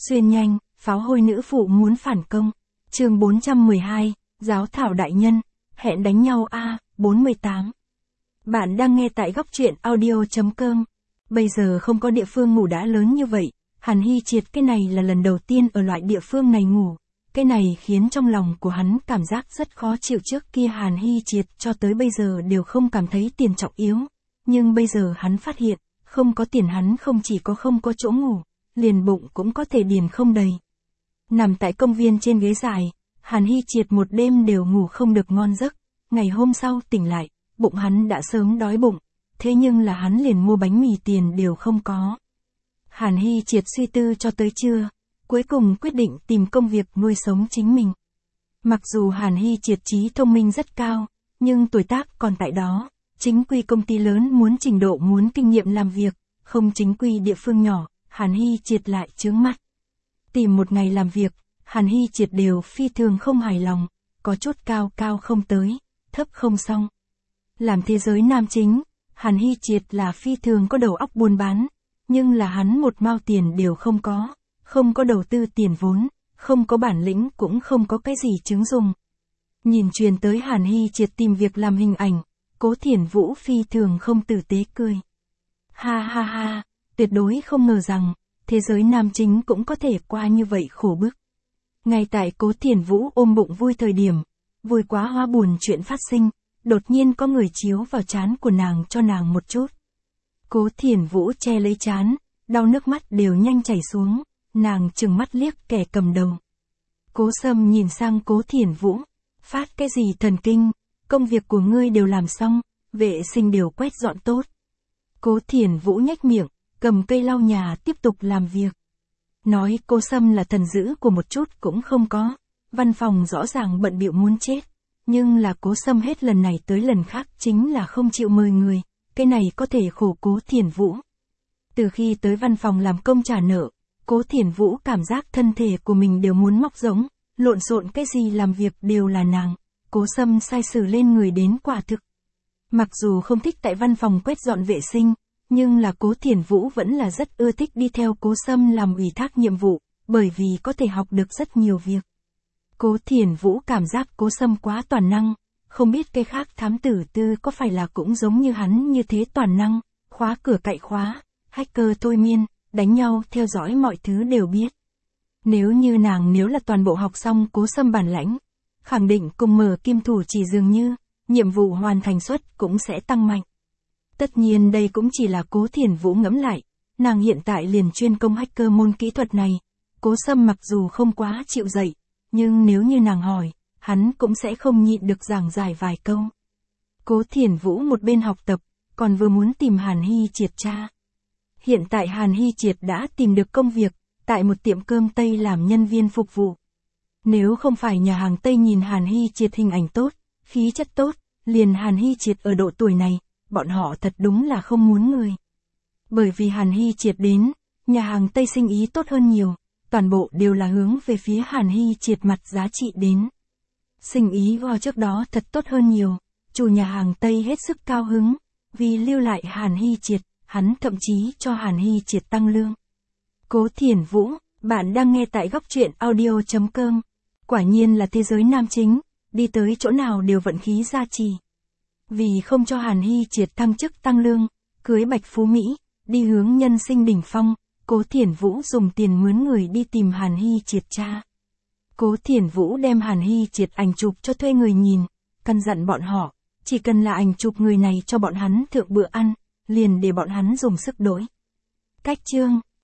Xuyên nhanh, pháo hôi nữ phụ muốn phản công. Chương 412, Giáo thảo đại nhân, hẹn đánh nhau a, 48. Bạn đang nghe tại góc truyện audio.com. Bây giờ không có địa phương ngủ đã lớn như vậy, Hàn Hy Triệt cái này là lần đầu tiên ở loại địa phương này ngủ. Cái này khiến trong lòng của hắn cảm giác rất khó chịu. Trước kia Hàn Hy Triệt cho tới bây giờ đều không cảm thấy tiền trọng yếu. Nhưng bây giờ hắn phát hiện, không có tiền hắn không chỉ có không có chỗ ngủ, liền bụng cũng có thể điền không đầy. Nằm tại công viên trên ghế dài, Hàn Hy Triệt một đêm đều ngủ không được ngon giấc. Ngày hôm sau tỉnh lại, bụng hắn đã sớm đói bụng, thế nhưng là hắn liền mua bánh mì tiền đều không có. Hàn Hy Triệt suy tư cho tới trưa, cuối cùng quyết định tìm công việc nuôi sống chính mình. Mặc dù Hàn Hy Triệt trí thông minh rất cao, nhưng tuổi tác còn tại đó, chính quy công ty lớn muốn trình độ muốn kinh nghiệm làm việc, không chính quy địa phương nhỏ, Hàn Hy Triệt lại chướng mắt. Tìm một ngày làm việc, Hàn Hy Triệt đều phi thường không hài lòng, có chút cao cao không tới, thấp không xong. Làm thế giới nam chính, Hàn Hy Triệt là phi thường có đầu óc buôn bán, nhưng là hắn một mao tiền đều không có đầu tư tiền vốn, không có bản lĩnh cũng không có cái gì chứng dùng. Nhìn truyền tới Hàn Hy Triệt tìm việc làm hình ảnh, Cố Thiển Vũ phi thường không tử tế cười. Ha ha ha, tuyệt đối không ngờ rằng, thế giới nam chính cũng có thể qua như vậy khổ bức. Ngay tại Cố Thiển Vũ ôm bụng vui thời điểm, vui quá hóa buồn chuyện phát sinh, đột nhiên có người chiếu vào trán của nàng cho nàng một chút. Cố Thiển Vũ che lấy trán, đau nước mắt đều nhanh chảy xuống, nàng trừng mắt liếc kẻ cầm đầu. Cố Sâm nhìn sang Cố Thiển Vũ, phát cái gì thần kinh, công việc của ngươi đều làm xong, vệ sinh đều quét dọn tốt. Cố Thiển Vũ nhếch miệng, cầm cây lau nhà tiếp tục làm việc. Nói Cố Sâm là thần dữ của một chút cũng không có, văn phòng rõ ràng bận bịu muốn chết, nhưng là Cố Sâm hết lần này tới lần khác chính là không chịu mời người, cái này có thể khổ Cố Thiển Vũ. Từ khi tới văn phòng làm công trả nợ, Cố Thiển Vũ cảm giác thân thể của mình đều muốn móc rỗng, lộn xộn cái gì làm việc đều là nàng, Cố Sâm sai sử lên người đến quả thực. Mặc dù không thích tại văn phòng quét dọn vệ sinh, nhưng là Cố Thiển Vũ vẫn là rất ưa thích đi theo Cố Sâm làm ủy thác nhiệm vụ, bởi vì có thể học được rất nhiều việc. Cố Thiển Vũ cảm giác Cố Sâm quá toàn năng, không biết cái khác thám tử tư có phải là cũng giống như hắn như thế toàn năng, khóa cửa cậy khóa, hacker thôi miên, đánh nhau theo dõi mọi thứ đều biết. Nếu như nàng là toàn bộ học xong Cố Sâm bản lãnh, khẳng định cùng Mở Kim Thủ Chỉ dường như, nhiệm vụ hoàn thành suất cũng sẽ tăng mạnh. Tất nhiên đây cũng chỉ là Cố Thiển Vũ ngẫm lại, nàng hiện tại liền chuyên công hacker môn kỹ thuật này, Cố Sâm mặc dù không quá chịu dạy, nhưng nếu như nàng hỏi, hắn cũng sẽ không nhịn được giảng giải vài câu. Cố Thiển Vũ một bên học tập, còn vừa muốn tìm Hàn Hy Triệt tra. Hiện tại Hàn Hy Triệt đã tìm được công việc, tại một tiệm cơm Tây làm nhân viên phục vụ. Nếu không phải nhà hàng Tây nhìn Hàn Hy Triệt hình ảnh tốt, khí chất tốt, liền Hàn Hy Triệt ở độ tuổi này, bọn họ thật đúng là không muốn người. Bởi vì Hàn Hy Triệt đến, nhà hàng Tây sinh ý tốt hơn nhiều, toàn bộ đều là hướng về phía Hàn Hy Triệt mặt giá trị đến. Sinh ý vào trước đó thật tốt hơn nhiều, chủ nhà hàng Tây hết sức cao hứng, vì lưu lại Hàn Hy Triệt, hắn thậm chí cho Hàn Hy Triệt tăng lương. Cố Thiển Vũ, bạn đang nghe tại góc truyện audio.com. Quả nhiên là thế giới nam chính, đi tới chỗ nào đều vận khí gia trì. Vì không cho Hàn Hy Triệt thăng chức tăng lương, cưới Bạch Phú Mỹ, đi hướng nhân sinh đỉnh phong, Cố Thiển Vũ dùng tiền mướn người đi tìm Hàn Hy Triệt tra. Cố Thiển Vũ đem Hàn Hy Triệt ảnh chụp cho thuê người nhìn, căn dặn bọn họ, chỉ cần là ảnh chụp người này cho bọn hắn thượng bữa ăn, liền để bọn hắn dùng sức đổi. Cách chương